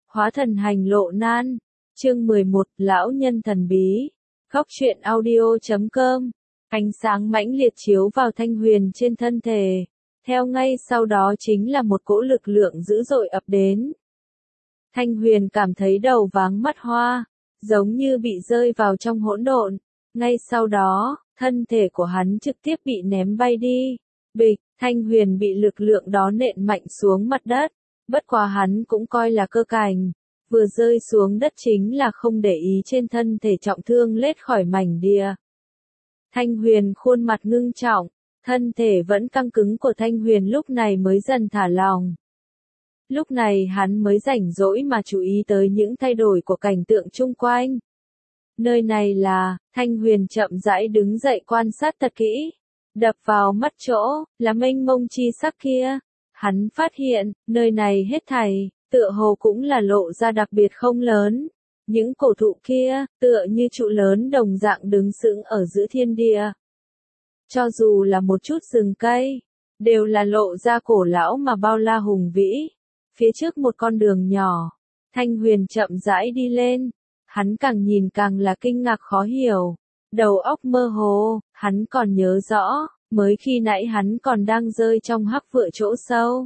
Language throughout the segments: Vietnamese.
Hóa thần hành lộ nan. Chương 11, Lão nhân thần bí. Góc truyện audio.com. Ánh sáng mãnh liệt chiếu vào Thanh Huyền trên thân thể. Theo ngay sau đó chính là một cỗ lực lượng dữ dội ập đến. Thanh Huyền cảm thấy đầu váng mắt hoa, giống như bị rơi vào trong hỗn độn. Ngay sau đó, thân thể của hắn trực tiếp bị ném bay đi. Bịch, Thanh Huyền bị lực lượng đó nện mạnh xuống mặt đất. Bất quá hắn cũng coi là cơ cảnh. Vừa rơi xuống đất chính là không để ý trên thân thể trọng thương lết khỏi mảnh địa. Thanh Huyền khuôn mặt ngưng trọng, thân thể vẫn căng cứng của Thanh Huyền lúc này mới dần thả lỏng. Lúc này hắn mới rảnh rỗi mà chú ý tới những thay đổi của cảnh tượng chung quanh. Nơi này là, Thanh Huyền chậm rãi đứng dậy quan sát thật kỹ. Đập vào mắt chỗ, là mênh mông chi sắc kia. Hắn phát hiện, nơi này hết thảy, tựa hồ cũng là lộ ra đặc biệt không lớn. Những cổ thụ kia, tựa như trụ lớn đồng dạng đứng sững ở giữa thiên địa. Cho dù là một chút rừng cây, đều là lộ ra cổ lão mà bao la hùng vĩ. Phía trước một con đường nhỏ, Thanh Huyền chậm rãi đi lên. Hắn càng nhìn càng là kinh ngạc khó hiểu. Đầu óc mơ hồ, hắn còn nhớ rõ, mới khi nãy hắn còn đang rơi trong hắc vựa chỗ sâu.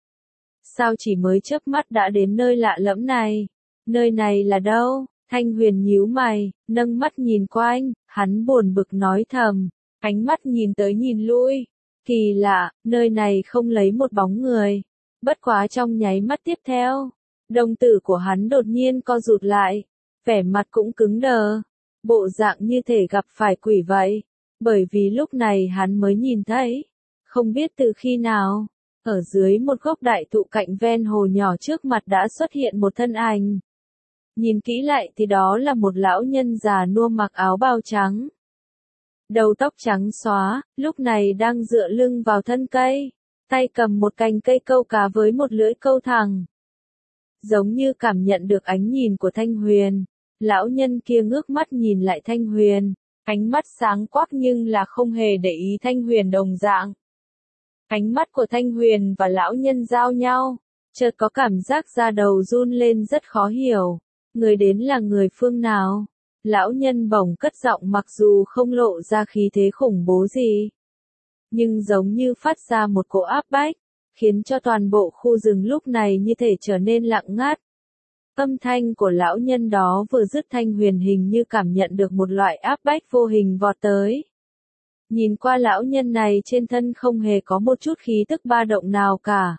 Sao chỉ mới chớp mắt đã đến nơi lạ lẫm này? Nơi này là đâu? Thanh Huyền nhíu mày, nâng mắt nhìn quanh, hắn buồn bực nói thầm, ánh mắt nhìn tới nhìn lui. Kỳ lạ, nơi này không lấy một bóng người. Bất quá trong nháy mắt tiếp theo, đồng tử của hắn đột nhiên co rụt lại, vẻ mặt cũng cứng đờ, bộ dạng như thể gặp phải quỷ vậy. Bởi vì lúc này hắn mới nhìn thấy, không biết từ khi nào, ở dưới một gốc đại thụ cạnh ven hồ nhỏ trước mặt đã xuất hiện một thân ảnh. Nhìn kỹ lại thì đó là một lão nhân già nua mặc áo bào trắng. Đầu tóc trắng xóa, lúc này đang dựa lưng vào thân cây, tay cầm một cành cây câu cá với một lưỡi câu thẳng. Giống như cảm nhận được ánh nhìn của Thanh Huyền, lão nhân kia ngước mắt nhìn lại Thanh Huyền, ánh mắt sáng quắc nhưng là không hề để ý Thanh Huyền đồng dạng. Ánh mắt của Thanh Huyền và lão nhân giao nhau, chợt có cảm giác da đầu run lên rất khó hiểu. Người đến là người phương nào? Lão nhân bỗng cất giọng mặc dù không lộ ra khí thế khủng bố gì, nhưng giống như phát ra một cỗ áp bách, khiến cho toàn bộ khu rừng lúc này như thể trở nên lặng ngắt. Âm thanh của lão nhân đó vừa dứt, Thanh Huyền hình như cảm nhận được một loại áp bách vô hình vọt tới. Nhìn qua lão nhân này trên thân không hề có một chút khí tức ba động nào cả.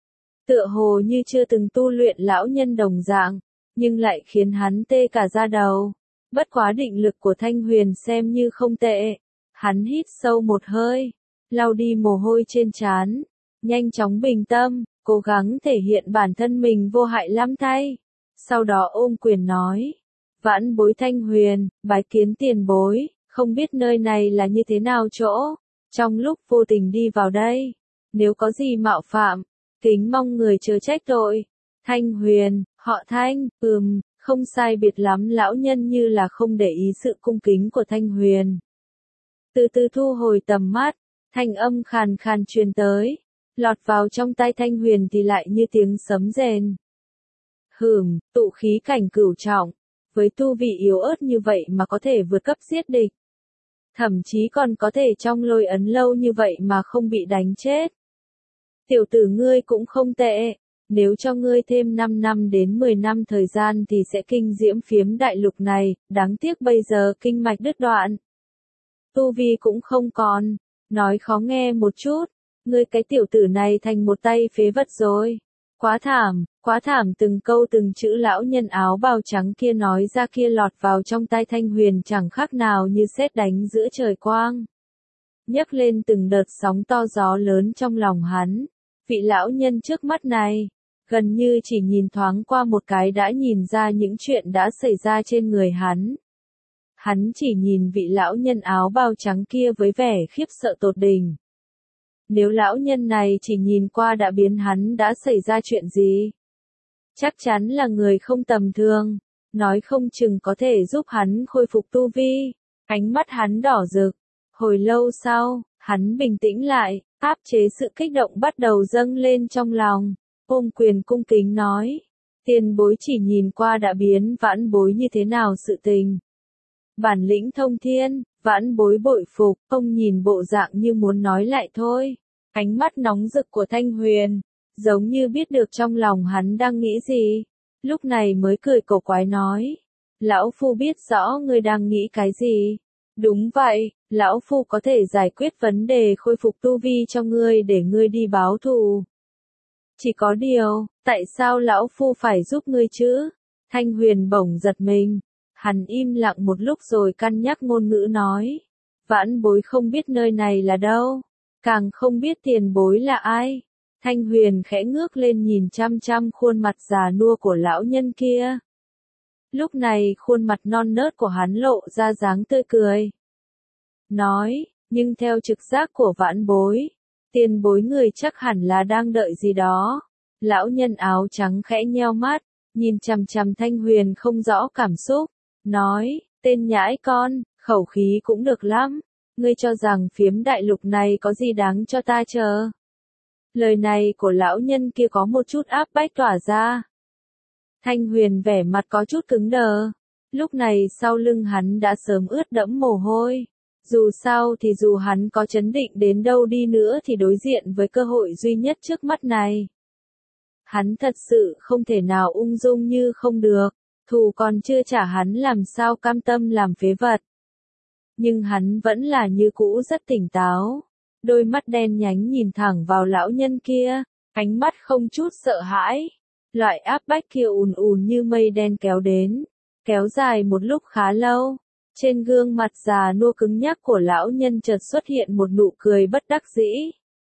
Tựa hồ như chưa từng tu luyện lão nhân đồng dạng, nhưng lại khiến hắn tê cả da đầu. Bất quá định lực của Thanh Huyền xem như không tệ. Hắn hít sâu một hơi, lau đi mồ hôi trên trán, nhanh chóng bình tâm, cố gắng thể hiện bản thân mình vô hại lắm thay. Sau đó ôm quyền nói, vãn bối Thanh Huyền, bái kiến tiền bối, không biết nơi này là như thế nào chỗ, trong lúc vô tình đi vào đây, nếu có gì mạo phạm, kính mong người chớ trách tội. Thanh Huyền, họ Thanh, không sai biệt lắm. Lão nhân như là không để ý sự cung kính của Thanh Huyền. Từ từ thu hồi tầm mắt, thanh âm khàn khàn truyền tới, lọt vào trong tai Thanh Huyền thì lại như tiếng sấm rền. Tụ khí cảnh cửu trọng, với tu vị yếu ớt như vậy mà có thể vượt cấp giết địch. Thậm chí còn có thể trong lôi ấn lâu như vậy mà không bị đánh chết. Tiểu tử ngươi cũng không tệ, nếu cho ngươi thêm 5 năm đến 10 năm thời gian thì sẽ kinh diễm phiếm đại lục này, đáng tiếc bây giờ kinh mạch đứt đoạn. Tu vi cũng không còn, nói khó nghe một chút, ngươi cái tiểu tử này thành một tay phế vật rồi. Quá thảm, từng câu từng chữ lão nhân áo bào trắng kia nói ra kia lọt vào trong tai Thanh Huyền chẳng khác nào như sét đánh giữa trời quang. Nhấc lên từng đợt sóng to gió lớn trong lòng hắn. Vị lão nhân trước mắt này, gần như chỉ nhìn thoáng qua một cái đã nhìn ra những chuyện đã xảy ra trên người hắn. Hắn chỉ nhìn vị lão nhân áo bào trắng kia với vẻ khiếp sợ tột đỉnh. Nếu lão nhân này chỉ nhìn qua đã biến hắn đã xảy ra chuyện gì? Chắc chắn là người không tầm thường, nói không chừng có thể giúp hắn khôi phục tu vi. Ánh mắt hắn đỏ rực. Hồi lâu sau, hắn bình tĩnh lại, áp chế sự kích động bắt đầu dâng lên trong lòng. Ôm quyền cung kính nói, Tiền bối chỉ nhìn qua đã biến vãn bối như thế nào sự tình. Bản lĩnh thông thiên, vãn bối bội phục, ông nhìn bộ dạng như muốn nói lại thôi. Ánh mắt nóng rực của Thanh Huyền, giống như biết được trong lòng hắn đang nghĩ gì. Lúc này mới cười cổ quái nói. Lão Phu biết rõ ngươi đang nghĩ cái gì. Đúng vậy, Lão Phu có thể giải quyết vấn đề khôi phục tu vi cho ngươi để ngươi đi báo thù. Chỉ có điều, tại sao Lão Phu phải giúp ngươi chứ? Thanh Huyền bỗng giật mình. Hắn im lặng một lúc rồi cân nhắc ngôn ngữ nói. Vãn bối không biết nơi này là đâu. Càng không biết tiền bối là ai. Thanh Huyền khẽ ngước lên nhìn chăm chăm khuôn mặt già nua của lão nhân kia. Lúc này khuôn mặt non nớt của hắn lộ ra dáng tươi cười. Nói, nhưng theo trực giác của vãn bối, tiền bối người chắc hẳn là đang đợi gì đó. Lão nhân áo trắng khẽ nheo mắt, nhìn chằm chằm Thanh Huyền không rõ cảm xúc, nói, tên nhãi con, khẩu khí cũng được lắm, ngươi cho rằng phiếm đại lục này có gì đáng cho ta chờ. Lời này của lão nhân kia có một chút áp bách tỏa ra. Thanh Huyền vẻ mặt có chút cứng đờ, lúc này sau lưng hắn đã sớm ướt đẫm mồ hôi. Dù sao thì dù hắn có chấn định đến đâu đi nữa thì đối diện với cơ hội duy nhất trước mắt này. Hắn thật sự không thể nào ung dung như không được, thù còn chưa trả hắn làm sao cam tâm làm phế vật. Nhưng hắn vẫn là như cũ rất tỉnh táo, đôi mắt đen nhánh nhìn thẳng vào lão nhân kia, ánh mắt không chút sợ hãi. Loại áp bách kia ùn ùn như mây đen kéo đến, kéo dài một lúc khá lâu. Trên gương mặt già nua cứng nhắc của lão nhân chợt xuất hiện một nụ cười bất đắc dĩ.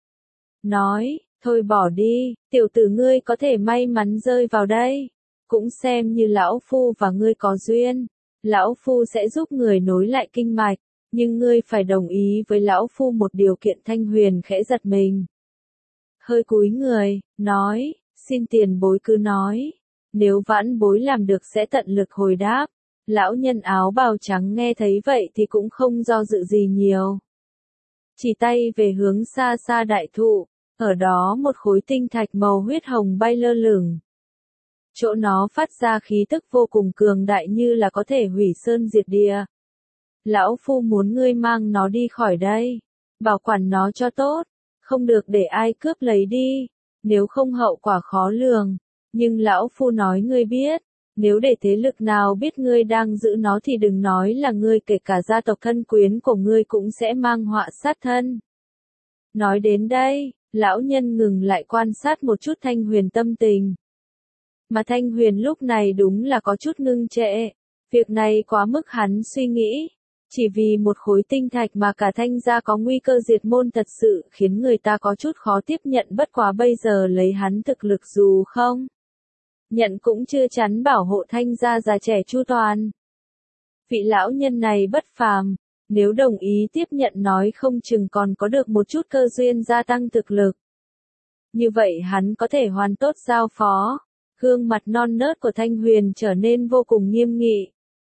Nói, thôi bỏ đi, tiểu tử ngươi có thể may mắn rơi vào đây. Cũng xem như lão phu và ngươi có duyên. Lão phu sẽ giúp người nối lại kinh mạch, nhưng ngươi phải đồng ý với lão phu một điều kiện. Thanh Huyền khẽ giật mình. Hơi cúi người, nói, xin tiền bối cứ nói. Nếu vãn bối làm được sẽ tận lực hồi đáp. Lão nhân áo bào trắng nghe thấy vậy thì cũng không do dự gì nhiều. Chỉ tay về hướng xa xa đại thụ, ở đó một khối tinh thạch màu huyết hồng bay lơ lửng. Chỗ nó phát ra khí tức vô cùng cường đại như là có thể hủy sơn diệt địa. Lão phu muốn ngươi mang nó đi khỏi đây, bảo quản nó cho tốt, không được để ai cướp lấy đi, nếu không hậu quả khó lường. Nhưng lão phu nói ngươi biết, nếu để thế lực nào biết ngươi đang giữ nó thì đừng nói là ngươi, kể cả gia tộc thân quyến của ngươi cũng sẽ mang họa sát thân. Nói đến đây, lão nhân ngừng lại quan sát một chút Thanh Huyền tâm tình. Mà Thanh Huyền lúc này đúng là có chút ngưng trệ, việc này quá mức hắn suy nghĩ. Chỉ vì một khối tinh thạch mà cả Thanh gia có nguy cơ diệt môn thật sự khiến người ta có chút khó tiếp nhận, bất quá bây giờ lấy hắn thực lực dù không nhận cũng chưa chắn bảo hộ Thanh gia già trẻ chu toàn. Vị lão nhân này bất phàm, nếu đồng ý tiếp nhận nói không chừng còn có được một chút cơ duyên gia tăng thực lực. Như vậy hắn có thể hoàn tốt giao phó. Gương mặt non nớt của Thanh Huyền trở nên vô cùng nghiêm nghị.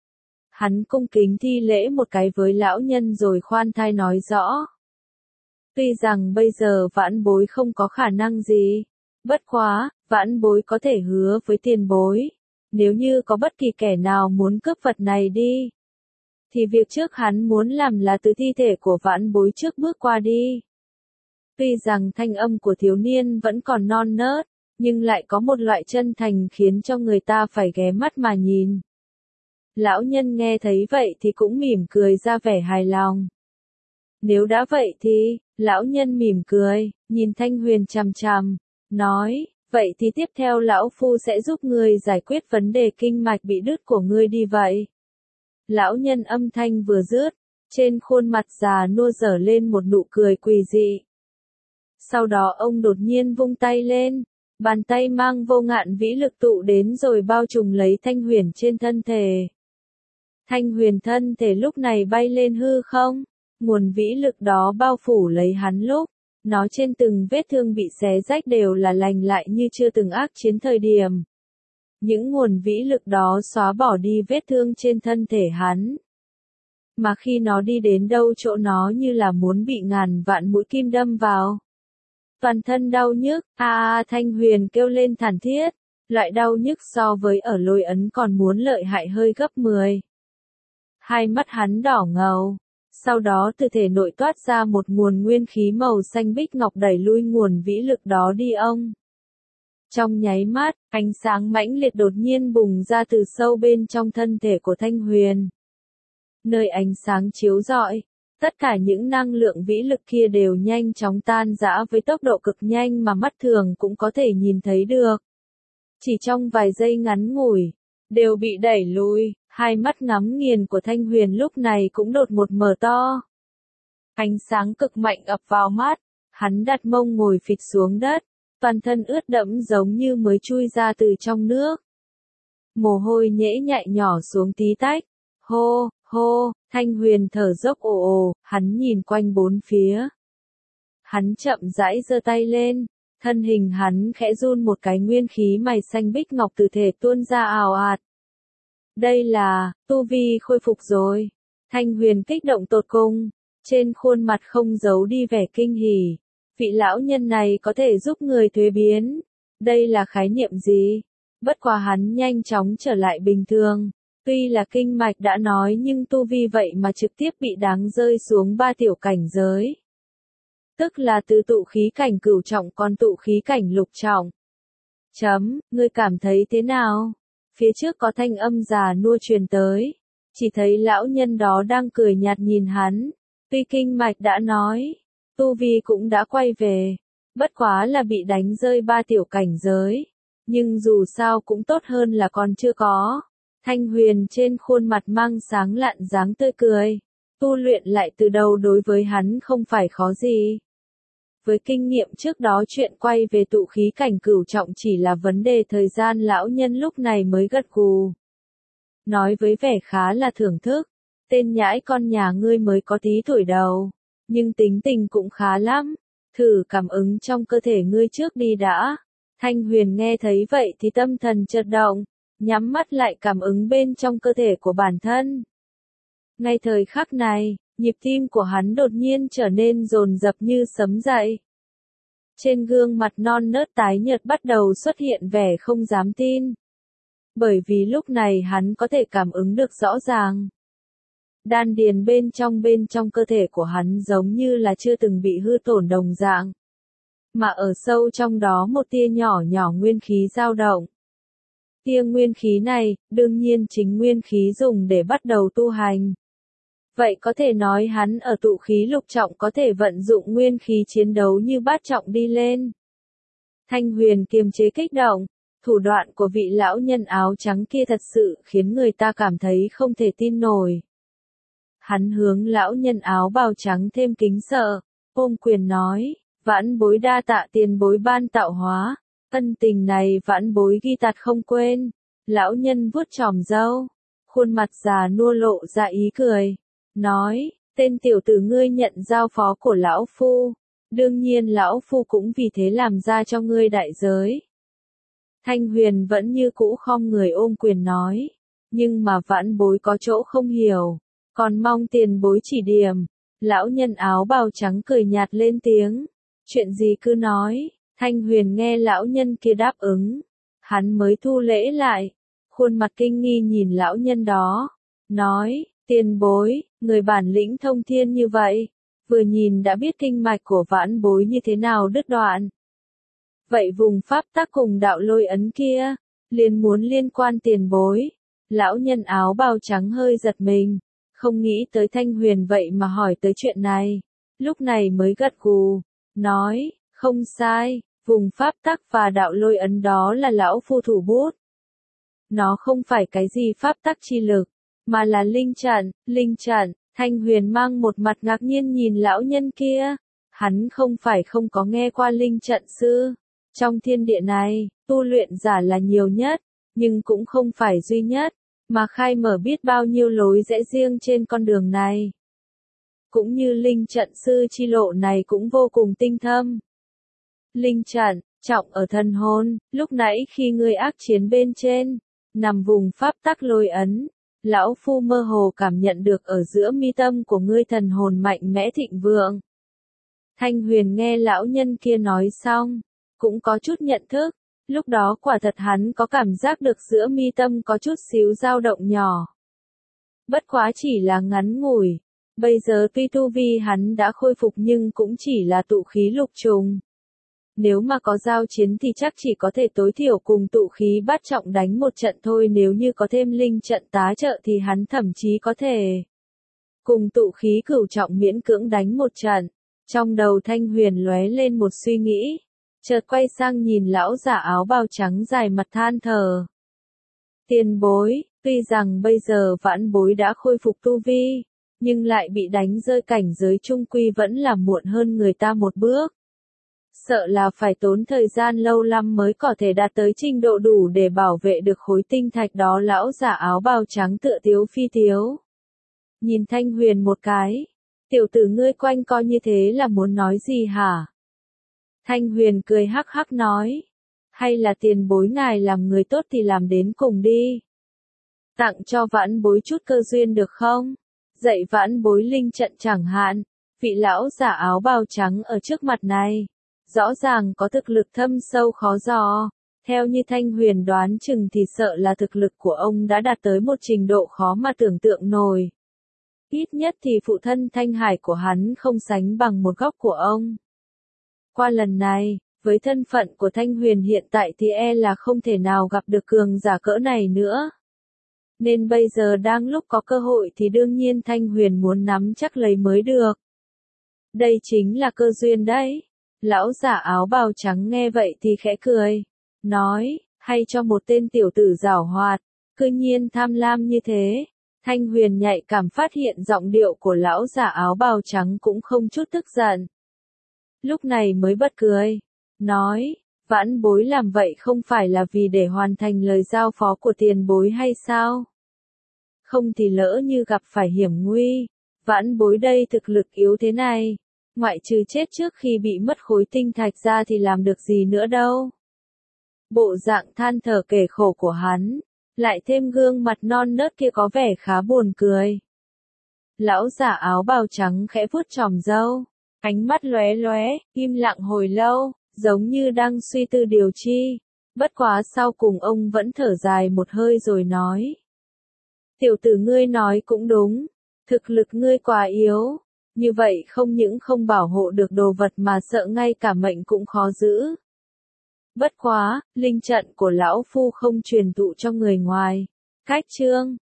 Hắn cung kính thi lễ một cái với lão nhân rồi khoan thai nói rõ. Tuy rằng bây giờ vãn bối không có khả năng gì, bất quá, vãn bối có thể hứa với tiền bối. Nếu như có bất kỳ kẻ nào muốn cướp vật này đi, thì việc trước hắn muốn làm là từ thi thể của vãn bối trước bước qua đi. Tuy rằng thanh âm của thiếu niên vẫn còn non nớt, nhưng lại có một loại chân thành khiến cho người ta phải ghé mắt mà nhìn. Lão nhân nghe thấy vậy thì cũng mỉm cười ra vẻ hài lòng. Nếu đã vậy thì, lão nhân mỉm cười, nhìn Thanh Huyền chằm chằm, nói, vậy thì tiếp theo lão phu sẽ giúp ngươi giải quyết vấn đề kinh mạch bị đứt của ngươi đi vậy. Lão nhân âm thanh vừa dứt, trên khuôn mặt già nua dở lên một nụ cười quỷ dị. Sau đó ông đột nhiên vung tay lên, bàn tay mang vô ngạn vĩ lực tụ đến rồi bao trùm lấy Thanh Huyền trên thân thể. Thanh Huyền thân thể lúc này bay lên hư không, nguồn vĩ lực đó bao phủ lấy hắn lúc, nó trên từng vết thương bị xé rách đều là lành lại như chưa từng ác chiến thời điểm. Những nguồn vĩ lực đó xóa bỏ đi vết thương trên thân thể hắn. Mà khi nó đi đến đâu chỗ nó như là muốn bị ngàn vạn mũi kim đâm vào. Toàn thân đau nhức, Thanh Huyền kêu lên thảm thiết. Loại đau nhức so với ở lôi ấn còn muốn lợi hại hơi gấp 10. Hai mắt hắn đỏ ngầu. Sau đó từ thể nội toát ra một nguồn nguyên khí màu xanh bích ngọc đẩy lui nguồn vĩ lực đó đi ông. Trong nháy mắt, ánh sáng mãnh liệt đột nhiên bùng ra từ sâu bên trong thân thể của Thanh Huyền. Nơi ánh sáng chiếu rọi, tất cả những năng lượng vĩ lực kia đều nhanh chóng tan rã với tốc độ cực nhanh mà mắt thường cũng có thể nhìn thấy được. Chỉ trong vài giây ngắn ngủi, đều bị đẩy lui, hai mắt ngắm nghiền của Thanh Huyền lúc này cũng đột một mở to. Ánh sáng cực mạnh ập vào mắt, hắn đặt mông ngồi phịch xuống đất, toàn thân ướt đẫm giống như mới chui ra từ trong nước. Mồ hôi nhễ nhại nhỏ xuống tí tách, hô, hô, Thanh Huyền thở dốc ồ ồ, hắn nhìn quanh bốn phía. Hắn chậm rãi giơ tay lên, thân hình hắn khẽ run một cái nguyên khí mày xanh bích ngọc từ thể tuôn ra ào ạt. Đây là, tu vi khôi phục rồi. Thanh Huyền kích động tột cùng, trên khuôn mặt không giấu đi vẻ kinh hỉ. Vị lão nhân này có thể giúp người thuế biến. Đây là khái niệm gì? Bất quá hắn nhanh chóng trở lại bình thường. Tuy là kinh mạch đã nói nhưng tu vi vậy mà trực tiếp bị đáng rơi xuống 3 tiểu cảnh giới. Tức là từ tụ khí cảnh cửu trọng còn tụ khí cảnh lục trọng. Ngươi cảm thấy thế nào? Phía trước có thanh âm già nua truyền tới. Chỉ thấy lão nhân đó đang cười nhạt nhìn hắn. Tuy kinh mạch đã nói, tu vi cũng đã quay về. Bất quá là bị đánh rơi 3 tiểu cảnh giới. Nhưng dù sao cũng tốt hơn là còn chưa có. Thanh Huyền trên khuôn mặt mang sáng lạn dáng tươi cười. Tu luyện lại từ đầu đối với hắn không phải khó gì. Với kinh nghiệm trước đó chuyện quay về tụ khí cảnh cửu trọng chỉ là vấn đề thời gian, lão nhân lúc này mới gật gù. Nói với vẻ khá là thưởng thức, tên nhãi con nhà ngươi mới có tí tuổi đầu, nhưng tính tình cũng khá lắm, thử cảm ứng trong cơ thể ngươi trước đi đã. Thanh Huyền nghe thấy vậy thì tâm thần chợt động, nhắm mắt lại cảm ứng bên trong cơ thể của bản thân. Ngay thời khắc này, nhịp tim của hắn đột nhiên trở nên dồn dập như sấm dậy. Trên gương mặt non nớt tái nhợt bắt đầu xuất hiện vẻ không dám tin. Bởi vì lúc này hắn có thể cảm ứng được rõ ràng. Đan điền bên trong cơ thể của hắn giống như là chưa từng bị hư tổn đồng dạng. Mà ở sâu trong đó một tia nhỏ nhỏ nguyên khí dao động. Tia nguyên khí này, đương nhiên chính nguyên khí dùng để bắt đầu tu hành. Vậy có thể nói hắn ở tụ khí lục trọng có thể vận dụng nguyên khí chiến đấu như bát trọng đi lên. Thanh Huyền kiềm chế kích động, thủ đoạn của vị lão nhân áo trắng kia thật sự khiến người ta cảm thấy không thể tin nổi. Hắn hướng lão nhân áo bào trắng thêm kính sợ, ôm quyền nói, vãn bối đa tạ tiền bối ban tạo hóa, ân tình này vãn bối ghi tạc không quên. Lão nhân vuốt chòm râu, khuôn mặt già nua lộ ra ý cười. Nói, tên tiểu tử ngươi nhận giao phó của lão phu, đương nhiên lão phu cũng vì thế làm ra cho ngươi đại giới. Thanh Huyền vẫn như cũ khom người ôm quyền nói, nhưng mà vãn bối có chỗ không hiểu, còn mong tiền bối chỉ điểm. Lão nhân áo bào trắng cười nhạt lên tiếng, chuyện gì cứ nói. Thanh Huyền nghe lão nhân kia đáp ứng, hắn mới thu lễ lại, khuôn mặt kinh nghi nhìn lão nhân đó, nói, tiền bối, người bản lĩnh thông thiên như vậy, vừa nhìn đã biết kinh mạch của vãn bối như thế nào đứt đoạn. Vậy vùng pháp tắc cùng đạo lôi ấn kia, liền muốn liên quan tiền bối. Lão nhân áo bào trắng hơi giật mình, không nghĩ tới Thanh Huyền vậy mà hỏi tới chuyện này, lúc này mới gật gù, nói, không sai, vùng pháp tắc và đạo lôi ấn đó là lão phu thủ bút. Nó không phải cái gì pháp tắc chi lực, mà là linh trận. Thanh Huyền mang một mặt ngạc nhiên nhìn lão nhân kia, hắn không phải không có nghe qua linh trận sư. Trong thiên địa này, tu luyện giả là nhiều nhất, nhưng cũng không phải duy nhất, mà khai mở biết bao nhiêu lối rẽ riêng trên con đường này. Cũng như linh trận sư chi lộ này cũng vô cùng tinh thâm. Linh trận, trọng ở thần hồn, lúc nãy khi ngươi ác chiến bên trên, nằm vùng pháp tắc lôi ấn, lão phu mơ hồ cảm nhận được ở giữa mi tâm của ngươi thần hồn mạnh mẽ thịnh vượng. Thanh Huyền nghe lão nhân kia nói xong, cũng có chút nhận thức, Lúc đó quả thật hắn có cảm giác được giữa mi tâm có chút xíu dao động nhỏ. Bất quá chỉ là ngắn ngủi. Bây giờ tuy tu vi hắn đã khôi phục nhưng cũng chỉ là tụ khí lục trùng. Nếu mà có giao chiến thì chắc chỉ có thể tối thiểu cùng tụ khí bát trọng đánh một trận thôi, nếu như có thêm linh trận tá trợ thì hắn thậm chí có thể cùng tụ khí cửu trọng miễn cưỡng đánh một trận. Trong đầu Thanh Huyền lóe lên một suy nghĩ, chợt quay sang nhìn lão giả áo bào trắng dài mặt than thở. Tiền bối, tuy rằng bây giờ vãn bối đã khôi phục tu vi, nhưng lại bị đánh rơi cảnh giới trung quy vẫn là muộn hơn người ta một bước. Sợ là phải tốn thời gian lâu lắm mới có thể đạt tới trình độ đủ để bảo vệ được khối tinh thạch đó. Lão giả áo bào trắng tựa tiếu phi tiếu. Nhìn Thanh Huyền một cái. Tiểu tử ngươi quanh co như thế là muốn nói gì hả? Thanh Huyền cười hắc hắc nói. Hay là tiền bối ngài làm người tốt thì làm đến cùng đi. Tặng cho vãn bối chút cơ duyên được không? Dạy vãn bối linh trận chẳng hạn. Vị lão giả áo bào trắng ở trước mặt này. Rõ ràng có thực lực thâm sâu khó dò. Theo như Thanh Huyền đoán chừng thì sợ là thực lực của ông đã đạt tới một trình độ khó mà tưởng tượng nổi. Ít nhất thì phụ thân Thanh Hải của hắn không sánh bằng một góc của ông. Qua lần này, với thân phận của Thanh Huyền hiện tại thì là không thể nào gặp được cường giả cỡ này nữa. Nên bây giờ đang lúc có cơ hội thì đương nhiên Thanh Huyền muốn nắm chắc lấy mới được. Đây chính là cơ duyên đấy. Lão giả áo bào trắng nghe vậy thì khẽ cười. Nói, hay cho một tên tiểu tử giảo hoạt, cư nhiên tham lam như thế. Thanh Huyền nhạy cảm phát hiện giọng điệu của lão giả áo bào trắng cũng không chút tức giận. Lúc này mới bật cười. Nói, vãn bối làm vậy không phải là vì để hoàn thành lời giao phó của tiền bối hay sao? Không thì lỡ như gặp phải hiểm nguy. Vãn bối đây thực lực yếu thế này. Ngoại trừ chết trước khi bị mất khối tinh thạch ra thì làm được gì nữa đâu. Bộ dạng than thở kể khổ của hắn, lại thêm gương mặt non nớt kia có vẻ khá buồn cười. Lão giả áo bào trắng khẽ vuốt chòm râu, ánh mắt lóe lóe, im lặng hồi lâu, giống như đang suy tư điều chi. Bất quá sau cùng ông vẫn thở dài một hơi rồi nói. Tiểu tử ngươi nói cũng đúng, thực lực ngươi quá yếu. Như vậy không những không bảo hộ được đồ vật mà sợ ngay cả mệnh cũng khó giữ. Bất quá, linh trận của lão phu không truyền thụ cho người ngoài. Cách chương